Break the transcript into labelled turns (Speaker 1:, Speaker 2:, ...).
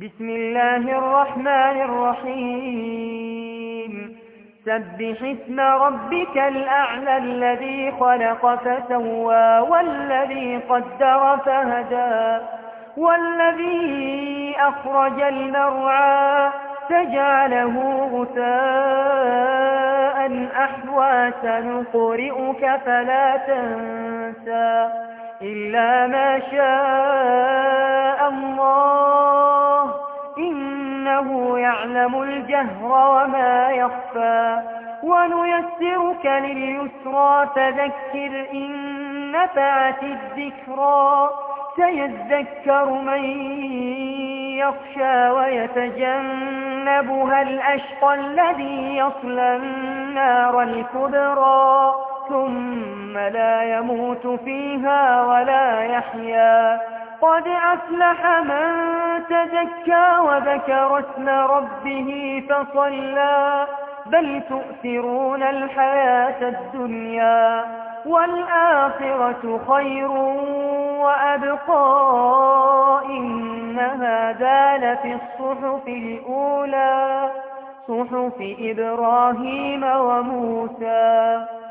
Speaker 1: بسم الله الرحمن الرحيم سبح اسم ربك الأعلى الذي خلق فسوى والذي قدر فهدى والذي أخرج المرعى فجعله غثاء أحوى سنقرئك فلا تنسى إلا ما شاء الله إنه يعلم الجهر وما يخفى ونيسرك لليسرى فذكر إن نفعت الذكرى سيذكر من يخشى ويتجنبها الأشقى الذي يصلى النار الكبرى ثم لا يموت فيها ولا يحيا قد أفلح من تزكى وذكر اسم ربه فصلى بل تؤثرون الحياة الدنيا والآخرة خير وأبقى إن هذا لفي الصحف الأولى صحف إبراهيم وموسى